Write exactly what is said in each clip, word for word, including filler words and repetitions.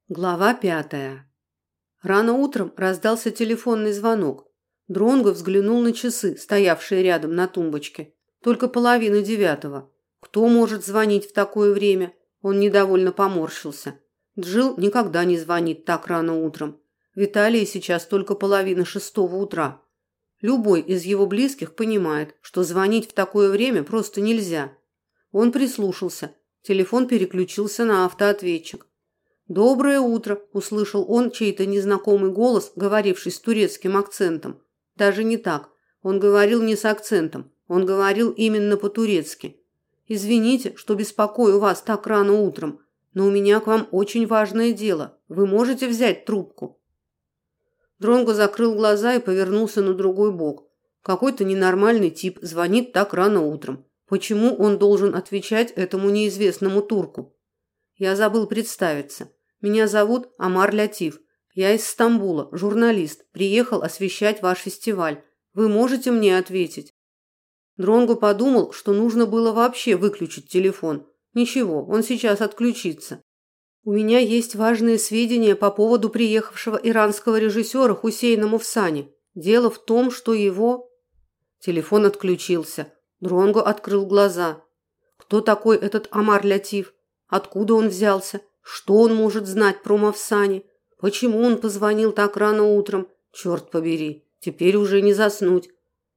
Глава пятая. Рано утром раздался телефонный звонок. Дронго взглянул на часы, стоявшие рядом на тумбочке. Только половина девятого. Кто может звонить в такое время? Он недовольно поморщился. Джилл никогда не звонит так рано утром. Виталий сейчас только половина шестого утра. Любой из его близких понимает, что звонить в такое время просто нельзя. Он прислушался. Телефон переключился на автоответчик. «Доброе утро», – услышал он чей-то незнакомый голос, говоривший с турецким акцентом. Даже не так. Он говорил не с акцентом. Он говорил именно по-турецки. «Извините, что беспокою вас так рано утром, но у меня к вам очень важное дело. Вы можете взять трубку?» Дронго закрыл глаза и повернулся на другой бок. Какой-то ненормальный тип звонит так рано утром. Почему он должен отвечать этому неизвестному турку? Я забыл представиться. Меня зовут Омар Лятиф. Я из Стамбула, журналист, приехал освещать ваш фестиваль. Вы можете мне ответить?» Дронго подумал, что нужно было вообще выключить телефон. Ничего, он сейчас отключится. «У меня есть важные сведения по поводу приехавшего иранского режиссера Хусейна Мовсани. Дело в том, что его...» Телефон отключился. Дронго открыл глаза. Кто такой этот Омар Лятиф? Откуда он взялся? Что он может знать про Мовсани? Почему он позвонил так рано утром? Черт побери, теперь уже не заснуть.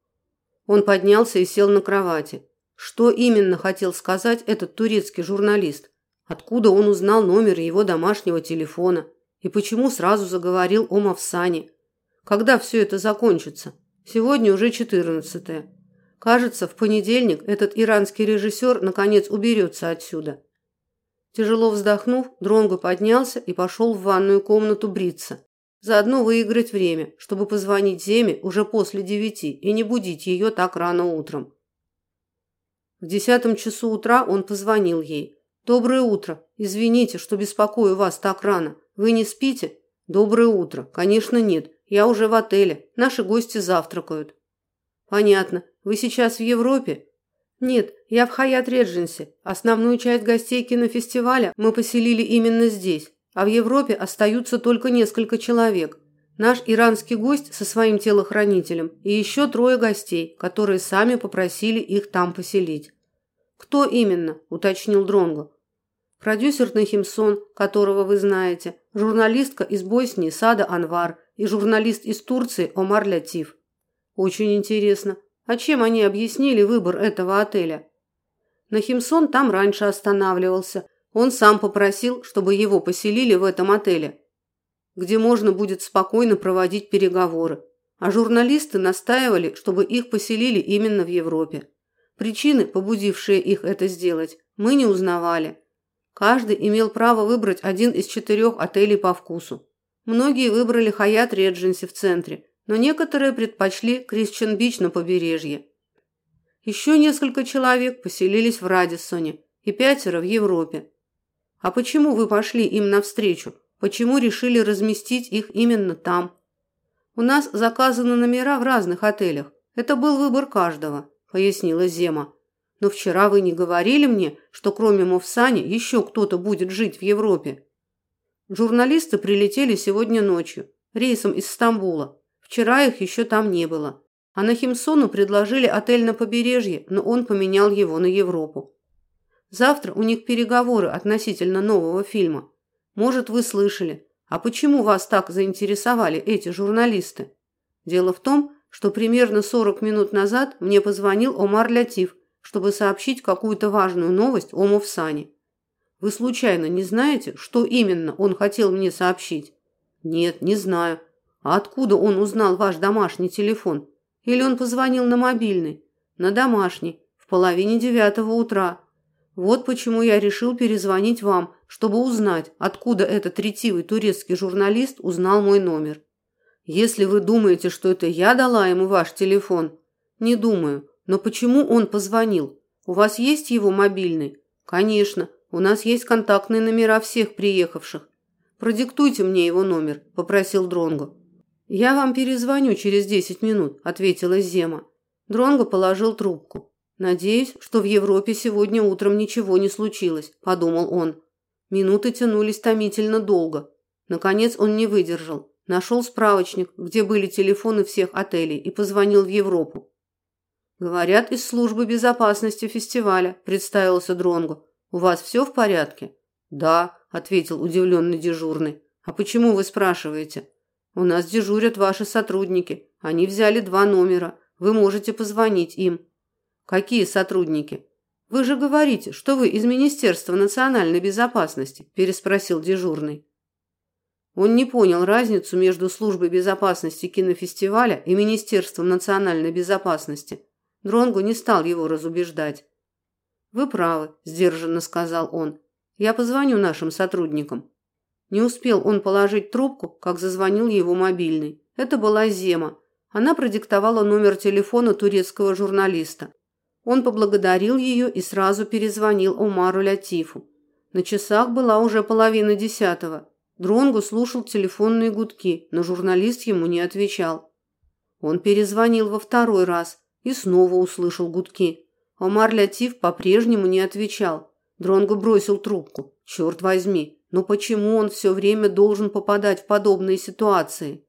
Он поднялся и сел на кровати. Что именно хотел сказать этот турецкий журналист? Откуда он узнал номер его домашнего телефона? И почему сразу заговорил о Мовсани? Когда все это закончится? Сегодня уже четырнадцатое. Кажется, в понедельник этот иранский режиссер наконец уберется отсюда. Тяжело вздохнув, Дронго поднялся и пошел в ванную комнату бриться. Заодно выиграть время, чтобы позвонить Земе уже после девяти и не будить ее так рано утром. В десятом часу утра он позвонил ей. «Доброе утро. Извините, что беспокою вас так рано. Вы не спите?» «Доброе утро. Конечно, нет. Я уже в отеле. Наши гости завтракают». «Понятно. Вы сейчас в Европе?» «Нет, я в Хаятт-Редженси. Основную часть гостей кинофестиваля мы поселили именно здесь, а в Европе остаются только несколько человек. Наш иранский гость со своим телохранителем и еще трое гостей, которые сами попросили их там поселить». «Кто именно?» – уточнил Дронго. «Продюсер Нахимсон, которого вы знаете, журналистка из Боснии Сада Анвар и журналист из Турции Омар Лятиф». «Очень интересно. А чем они объяснили выбор этого отеля?» Нахимсон там раньше останавливался. Он сам попросил, чтобы его поселили в этом отеле, где можно будет спокойно проводить переговоры. А журналисты настаивали, чтобы их поселили именно в Европе. Причины, побудившие их это сделать, мы не узнавали. Каждый имел право выбрать один из четырех отелей по вкусу. Многие выбрали Хаятт-Редженси в центре, но некоторые предпочли Кристиан-Бич на побережье. Еще несколько человек поселились в Радиссоне и пятеро в Европе. А почему вы пошли им навстречу? Почему решили разместить их именно там? У нас заказаны номера в разных отелях. Это был выбор каждого, пояснила Зема. Но вчера вы не говорили мне, что кроме Мовсани еще кто-то будет жить в Европе. Журналисты прилетели сегодня ночью, рейсом из Стамбула. Вчера их еще там не было. А Нахимсону предложили отель на побережье, но он поменял его на Европу. Завтра у них переговоры относительно нового фильма. Может, вы слышали. А почему вас так заинтересовали эти журналисты? Дело в том, что примерно сорок минут назад мне позвонил Омар Лятиф, чтобы сообщить какую-то важную новость о Мовсани. Вы случайно не знаете, что именно он хотел мне сообщить? Нет, не знаю. А откуда он узнал ваш домашний телефон? Или он позвонил на мобильный? На домашний, в половине девятого утра. Вот почему я решил перезвонить вам, чтобы узнать, откуда этот ретивый турецкий журналист узнал мой номер. Если вы думаете, что это я дала ему ваш телефон, не думаю. Но почему он позвонил? У вас есть его мобильный? Конечно, у нас есть контактные номера всех приехавших. Продиктуйте мне его номер, попросил Дронго. «Я вам перезвоню через десять минут», – ответила Зема. Дронго положил трубку. «Надеюсь, что в Европе сегодня утром ничего не случилось», – подумал он. Минуты тянулись томительно долго. Наконец он не выдержал. Нашел справочник, где были телефоны всех отелей, и позвонил в Европу. «Говорят, из службы безопасности фестиваля», – представился Дронгу. «У вас все в порядке?» «Да», – ответил удивленный дежурный. «А почему вы спрашиваете?» «У нас дежурят ваши сотрудники. Они взяли два номера. Вы можете позвонить им». «Какие сотрудники?» «Вы же говорите, что вы из Министерства национальной безопасности», – переспросил дежурный. Он не понял разницу между службой безопасности кинофестиваля и Министерством национальной безопасности. Дронгу не стал его разубеждать. «Вы правы», – сдержанно сказал он. «Я позвоню нашим сотрудникам». Не успел он положить трубку, как зазвонил его мобильный. Это была Зема. Она продиктовала номер телефона турецкого журналиста. Он поблагодарил ее и сразу перезвонил Омару Лятифу. На часах была уже половина десятого. Дронгу слушал телефонные гудки, но журналист ему не отвечал. Он перезвонил во второй раз и снова услышал гудки. Омар Лятиф по-прежнему не отвечал. Дронгу бросил трубку. Черт возьми, но почему он все время должен попадать в подобные ситуации?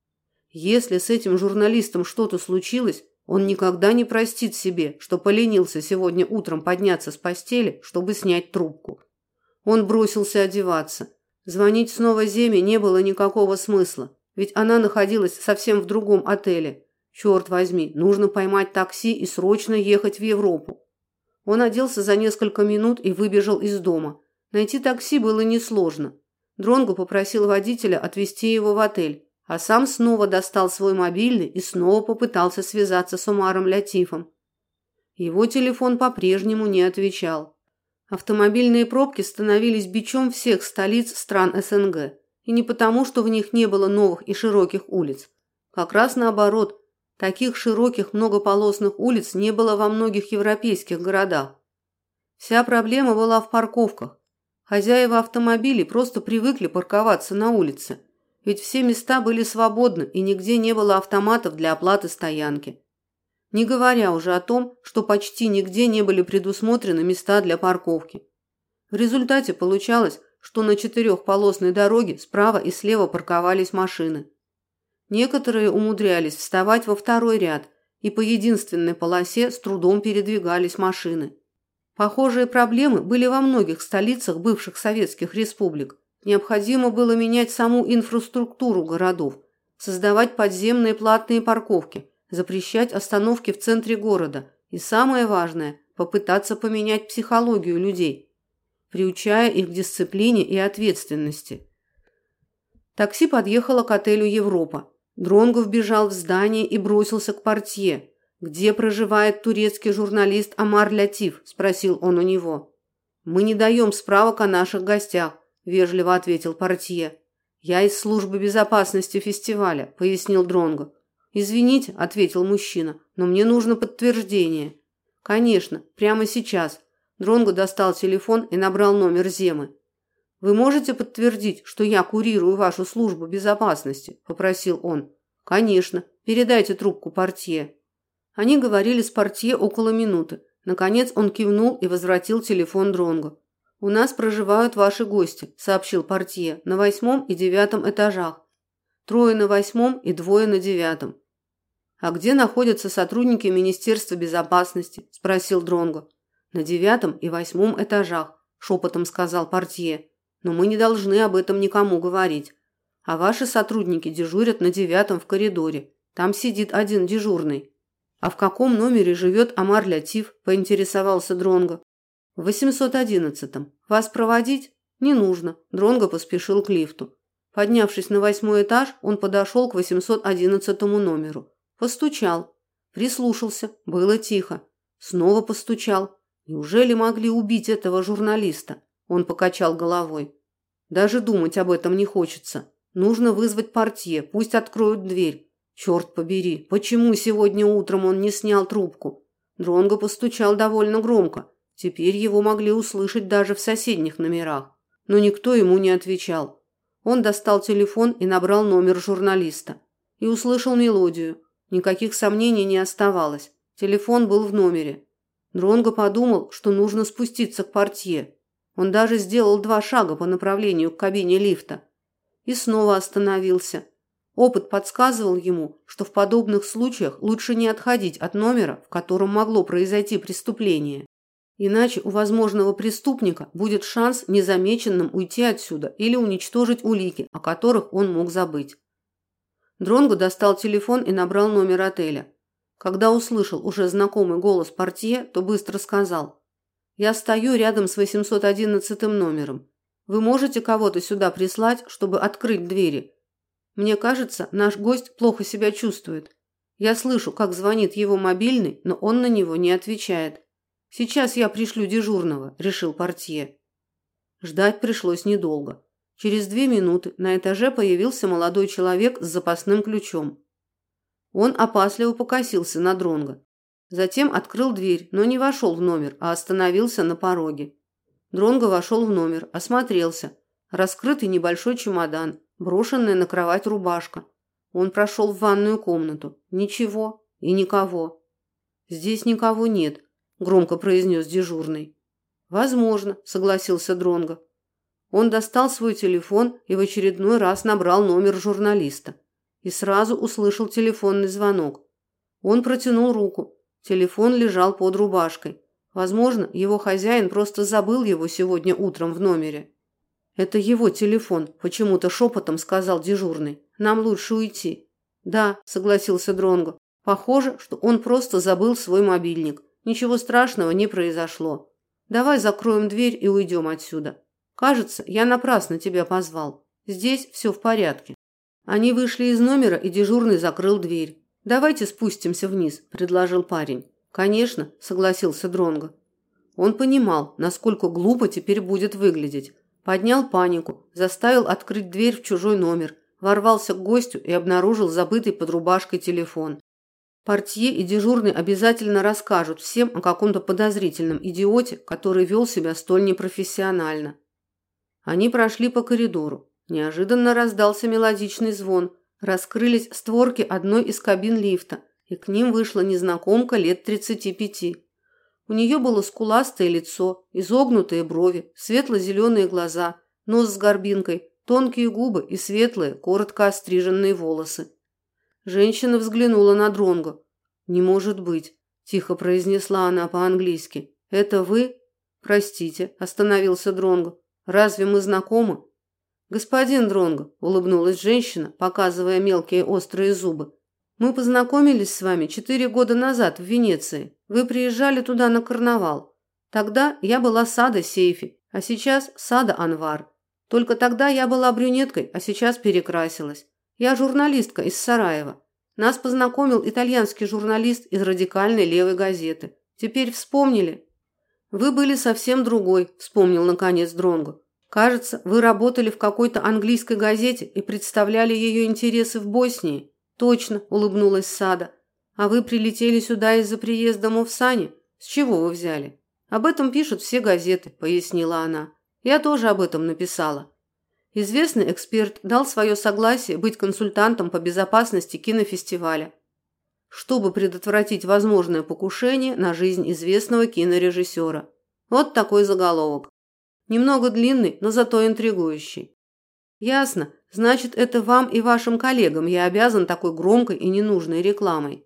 Если с этим журналистом что-то случилось, он никогда не простит себе, что поленился сегодня утром подняться с постели, чтобы снять трубку. Он бросился одеваться. Звонить снова Земе не было никакого смысла, ведь она находилась совсем в другом отеле. Черт возьми, нужно поймать такси и срочно ехать в Европу. Он оделся за несколько минут и выбежал из дома. Найти такси было несложно. Дронгу попросил водителя отвезти его в отель, а сам снова достал свой мобильный и снова попытался связаться с Омаром Лятифом. Его телефон по-прежнему не отвечал. Автомобильные пробки становились бичом всех столиц стран СНГ, и не потому, что в них не было новых и широких улиц. Как раз наоборот, таких широких многополосных улиц не было во многих европейских городах. Вся проблема была в парковках. Хозяева автомобилей просто привыкли парковаться на улице, ведь все места были свободны и нигде не было автоматов для оплаты стоянки. Не говоря уже о том, что почти нигде не были предусмотрены места для парковки. В результате получалось, что на четырехполосной дороге справа и слева парковались машины. Некоторые умудрялись вставать во второй ряд, и по единственной полосе с трудом передвигались машины. Похожие проблемы были во многих столицах бывших советских республик. Необходимо было менять саму инфраструктуру городов, создавать подземные платные парковки, запрещать остановки в центре города и, самое важное, попытаться поменять психологию людей, приучая их к дисциплине и ответственности. Такси подъехало к отелю «Европа». Дронгу вбежал в здание и бросился к портье. «Где проживает турецкий журналист Омар Лятиф?» – спросил он у него. «Мы не даем справок о наших гостях», – вежливо ответил портье. «Я из службы безопасности фестиваля», – пояснил Дронгу. «Извините», – ответил мужчина, – «но мне нужно подтверждение». «Конечно, прямо сейчас». Дронгу достал телефон и набрал номер Земы. «Вы можете подтвердить, что я курирую вашу службу безопасности?» – попросил он. «Конечно. Передайте трубку портье». Они говорили с портье около минуты. Наконец он кивнул и возвратил телефон Дронгу. «У нас проживают ваши гости», – сообщил портье, – «на восьмом и девятом этажах. Трое на восьмом и двое на девятом». «А где находятся сотрудники Министерства безопасности?» – спросил Дронгу. «На девятом и восьмом этажах», – шепотом сказал портье. «Но мы не должны об этом никому говорить. А ваши сотрудники дежурят на девятом в коридоре. Там сидит один дежурный». «А в каком номере живет Омар Лятиф?» – поинтересовался Дронгу. «В восемьсот одиннадцатом. Вас проводить?» «Не нужно». Дронгу поспешил к лифту. Поднявшись на восьмой этаж, он подошел к восемьсот одиннадцатому номеру. Постучал. Прислушался. Было тихо. Снова постучал. Неужели могли убить этого журналиста? Он покачал головой. Даже думать об этом не хочется. Нужно вызвать портье, пусть откроют дверь. Черт побери, почему сегодня утром он не снял трубку? Дронгу постучал довольно громко. Теперь его могли услышать даже в соседних номерах. Но никто ему не отвечал. Он достал телефон и набрал номер журналиста. И услышал мелодию. Никаких сомнений не оставалось. Телефон был в номере. Дронгу подумал, что нужно спуститься к портье. Он даже сделал два шага по направлению к кабине лифта. и снова остановился. Опыт подсказывал ему, что в подобных случаях лучше не отходить от номера, в котором могло произойти преступление. Иначе у возможного преступника будет шанс незамеченным уйти отсюда или уничтожить улики, о которых он мог забыть. Дронго достал телефон и набрал номер отеля. Когда услышал уже знакомый голос портье, то быстро сказал: «Я стою рядом с восемьсот одиннадцатым номером. Вы можете кого-то сюда прислать, чтобы открыть двери? Мне кажется, наш гость плохо себя чувствует. Я слышу, как звонит его мобильный, но он на него не отвечает. Сейчас я пришлю дежурного», – решил портье. Ждать пришлось недолго. Через две минуты на этаже появился молодой человек с запасным ключом. Он опасливо покосился на Дронго. Затем открыл дверь, но не вошел в номер, а остановился на пороге. Дронго вошел в номер, осмотрелся. Раскрытый небольшой чемодан, брошенная на кровать рубашка. Он прошел в ванную комнату. Ничего и никого. «Здесь никого нет», – громко произнес дежурный. «Возможно», – согласился Дронго. Он достал свой телефон и в очередной раз набрал номер журналиста. И сразу услышал телефонный звонок. Он протянул руку. Телефон лежал под рубашкой. Возможно, его хозяин просто забыл его сегодня утром в номере. «Это его телефон», – почему-то шепотом сказал дежурный. «Нам лучше уйти». «Да», – согласился Дронго. «Похоже, что он просто забыл свой мобильник. Ничего страшного не произошло. Давай закроем дверь и уйдем отсюда. Кажется, я напрасно тебя позвал. Здесь все в порядке». Они вышли из номера, и дежурный закрыл дверь. «Давайте спустимся вниз», – предложил парень. «Конечно», – согласился Дронго. Он понимал, насколько глупо теперь будет выглядеть. Поднял панику, заставил открыть дверь в чужой номер, ворвался к гостю и обнаружил забытый под рубашкой телефон. Портье и дежурный обязательно расскажут всем о каком-то подозрительном идиоте, который вел себя столь непрофессионально. Они прошли по коридору. Неожиданно раздался мелодичный звон. Раскрылись створки одной из кабин лифта, и к ним вышла незнакомка лет тридцати пяти. У нее было скуластое лицо, изогнутые брови, светло-зеленые глаза, нос с горбинкой, тонкие губы и светлые, коротко остриженные волосы. Женщина взглянула на Дронго. «Не может быть», – тихо произнесла она по-английски. «Это вы?» «Простите», – остановился Дронго. «Разве мы знакомы?» «Господин Дронго», – улыбнулась женщина, показывая мелкие острые зубы. «Мы познакомились с вами четыре года назад в Венеции. Вы приезжали туда на карнавал. Тогда я была Сада Сейфи, а сейчас Сада Анвар. Только тогда я была брюнеткой, а сейчас перекрасилась. Я журналистка из Сараева. Нас познакомил итальянский журналист из радикальной левой газеты. Теперь вспомнили?» «Вы были совсем другой», – вспомнил наконец Дронго. «Кажется, вы работали в какой-то английской газете и представляли ее интересы в Боснии». «Точно», – улыбнулась Сада. «А вы прилетели сюда из-за приезда Мовсани? С чего вы взяли?» «Об этом пишут все газеты», – пояснила она. «Я тоже об этом написала». Известный эксперт дал свое согласие быть консультантом по безопасности кинофестиваля, чтобы предотвратить возможное покушение на жизнь известного кинорежиссера. Вот такой заголовок. Немного длинный, но зато интригующий. «Ясно. Значит, это вам и вашим коллегам я обязан такой громкой и ненужной рекламой».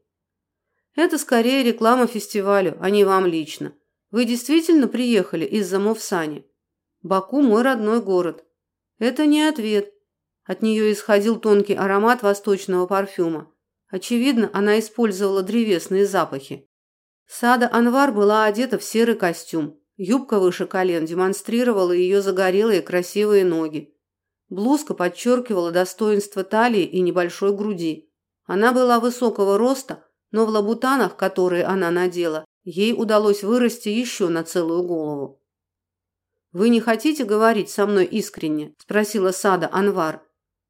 «Это скорее реклама фестивалю, а не вам лично. Вы действительно приехали из-за Мовсани?» «Баку – мой родной город». «Это не ответ». От нее исходил тонкий аромат восточного парфюма. Очевидно, она использовала древесные запахи. Сада Анвар была одета в серый костюм. Юбка выше колен демонстрировала ее загорелые красивые ноги. Блузка подчеркивала достоинство талии и небольшой груди. Она была высокого роста, но в лабутанах, которые она надела, ей удалось вырасти еще на целую голову. «Вы не хотите говорить со мной искренне?» – спросила Сада Анвар.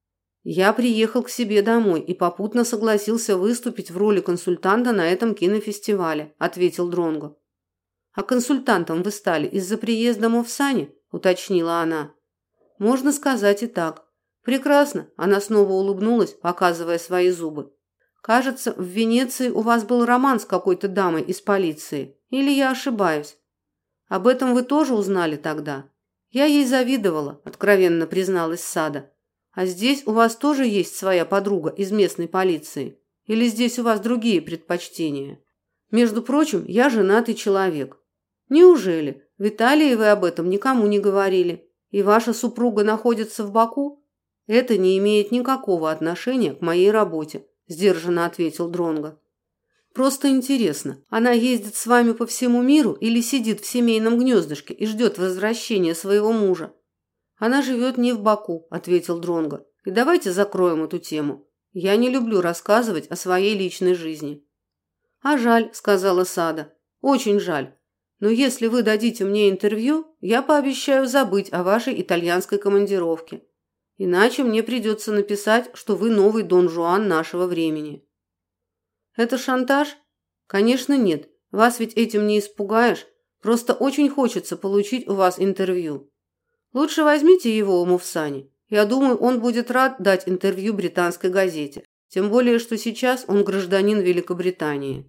«Я приехал к себе домой и попутно согласился выступить в роли консультанта на этом кинофестивале», – ответил Дронго. «А консультантом вы стали из-за приезда Мовсани?» – уточнила она. «Можно сказать и так». «Прекрасно», – она снова улыбнулась, показывая свои зубы. «Кажется, в Венеции у вас был роман с какой-то дамой из полиции. Или я ошибаюсь?» «Об этом вы тоже узнали тогда?» «Я ей завидовала», – откровенно призналась Сада. А здесь у вас тоже есть своя подруга из местной полиции? Или здесь у вас другие предпочтения? Между прочим, я женатый человек. Неужели? В Италии вы об этом никому не говорили? И ваша супруга находится в Баку? Это не имеет никакого отношения к моей работе, сдержанно ответил Дронго. Просто интересно, она ездит с вами по всему миру или сидит в семейном гнездышке и ждет возвращения своего мужа? Она живет не в Баку, ответил Дронго. И давайте закроем эту тему. Я не люблю рассказывать о своей личной жизни. А жаль, сказала Сада. Очень жаль. Но если вы дадите мне интервью, я пообещаю забыть о вашей итальянской командировке. Иначе мне придется написать, что вы новый Дон Жуан нашего времени. Это шантаж? Конечно, нет. Вас ведь этим не испугаешь. Просто очень хочется получить у вас интервью. Лучше возьмите его у Мувсани. Я думаю, он будет рад дать интервью британской газете. Тем более, что сейчас он гражданин Великобритании.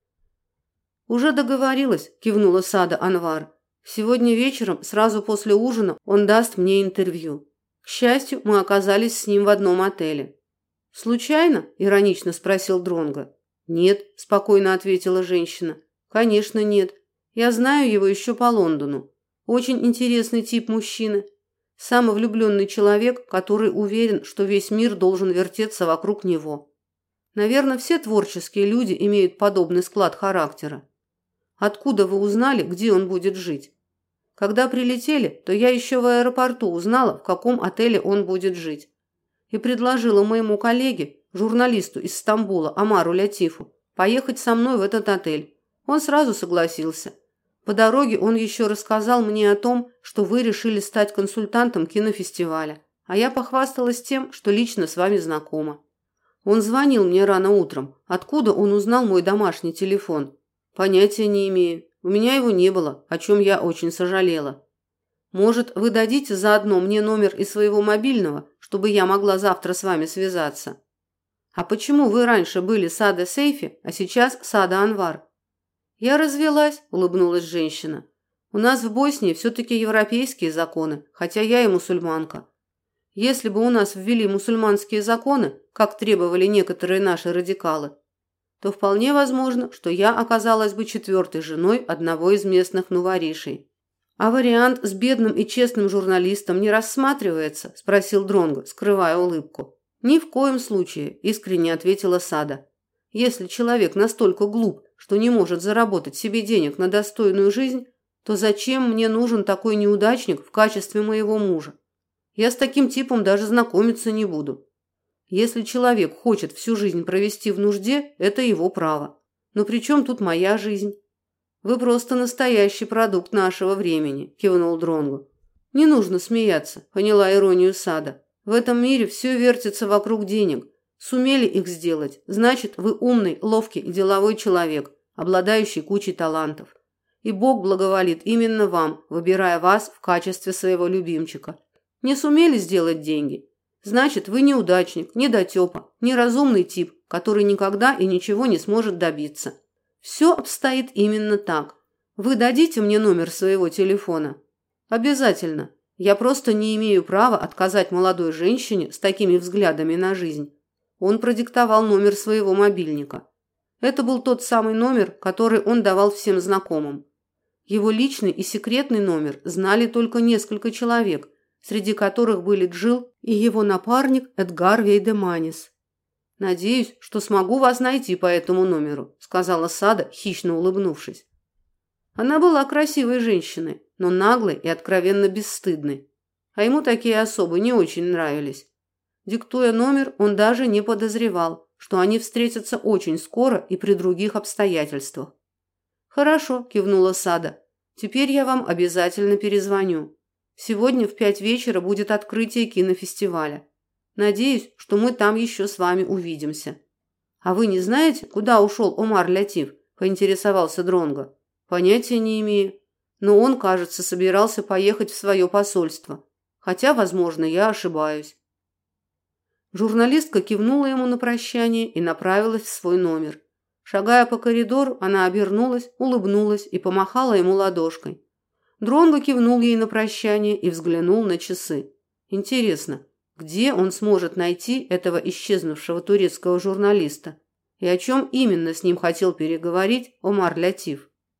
Уже договорилась, кивнула Сада Анвар. Сегодня вечером, сразу после ужина, он даст мне интервью. К счастью, мы оказались с ним в одном отеле. Случайно? Иронично спросил Дронго. Нет, спокойно ответила женщина. Конечно, нет. Я знаю его еще по Лондону. Очень интересный тип мужчины. Самовлюбленный человек, который уверен, что весь мир должен вертеться вокруг него. Наверное, все творческие люди имеют подобный склад характера. Откуда вы узнали, где он будет жить? Когда прилетели, то я еще в аэропорту узнала, в каком отеле он будет жить. И предложила моему коллеге, журналисту из Стамбула Омару Лятифу, поехать со мной в этот отель. Он сразу согласился. По дороге он еще рассказал мне о том, что вы решили стать консультантом кинофестиваля, а я похвасталась тем, что лично с вами знакома. Он звонил мне рано утром. Откуда он узнал мой домашний телефон? Понятия не имею. У меня его не было, о чем я очень сожалела. Может, вы дадите заодно мне номер из своего мобильного, чтобы я могла завтра с вами связаться? А почему вы раньше были Сада Сейфи, а сейчас Сада Анвар? Я развелась, улыбнулась женщина. У нас в Боснии все-таки европейские законы, хотя я и мусульманка. Если бы у нас ввели мусульманские законы, как требовали некоторые наши радикалы, то вполне возможно, что я оказалась бы четвертой женой одного из местных нуворишей. А вариант с бедным и честным журналистом не рассматривается, спросил Дронго, скрывая улыбку. Ни в коем случае, искренне ответила Сада. Если человек настолько глуп, что не может заработать себе денег на достойную жизнь, то зачем мне нужен такой неудачник в качестве моего мужа? Я с таким типом даже знакомиться не буду. Если человек хочет всю жизнь провести в нужде, это его право. Но при чем тут моя жизнь? Вы просто настоящий продукт нашего времени, кивнул Дронго. Не нужно смеяться, поняла иронию Сада. В этом мире все вертится вокруг денег. Сумели их сделать, значит, вы умный, ловкий и деловой человек, обладающий кучей талантов. И Бог благоволит именно вам, выбирая вас в качестве своего любимчика. Не сумели сделать деньги? Значит, вы неудачник, недотепа, неразумный тип, который никогда и ничего не сможет добиться. Все обстоит именно так. Вы дадите мне номер своего телефона? Обязательно. Я просто не имею права отказать молодой женщине с такими взглядами на жизнь. Он продиктовал номер своего мобильника. Это был тот самый номер, который он давал всем знакомым. Его личный и секретный номер знали только несколько человек, среди которых были Джилл и его напарник Эдгар Вейдеманис. «Надеюсь, что смогу вас найти по этому номеру», – сказала Сада, хищно улыбнувшись. Она была красивой женщиной, но наглой и откровенно бесстыдной. А ему такие особы не очень нравились. Диктуя номер, он даже не подозревал, что они встретятся очень скоро и при других обстоятельствах. «Хорошо», – кивнула Сада. «Теперь я вам обязательно перезвоню. Сегодня в пять вечера будет открытие кинофестиваля. Надеюсь, что мы там еще с вами увидимся». «А вы не знаете, куда ушел Омар Лятиф?» – поинтересовался Дронго. «Понятия не имею. Но он, кажется, собирался поехать в свое посольство. Хотя, возможно, я ошибаюсь». Журналистка кивнула ему на прощание и направилась в свой номер. Шагая по коридору, она обернулась, улыбнулась и помахала ему ладошкой. Дронго кивнул ей на прощание и взглянул на часы. Интересно, Где он сможет найти этого исчезнувшего турецкого журналиста? И о чем именно с ним хотел переговорить Омар Лятиф?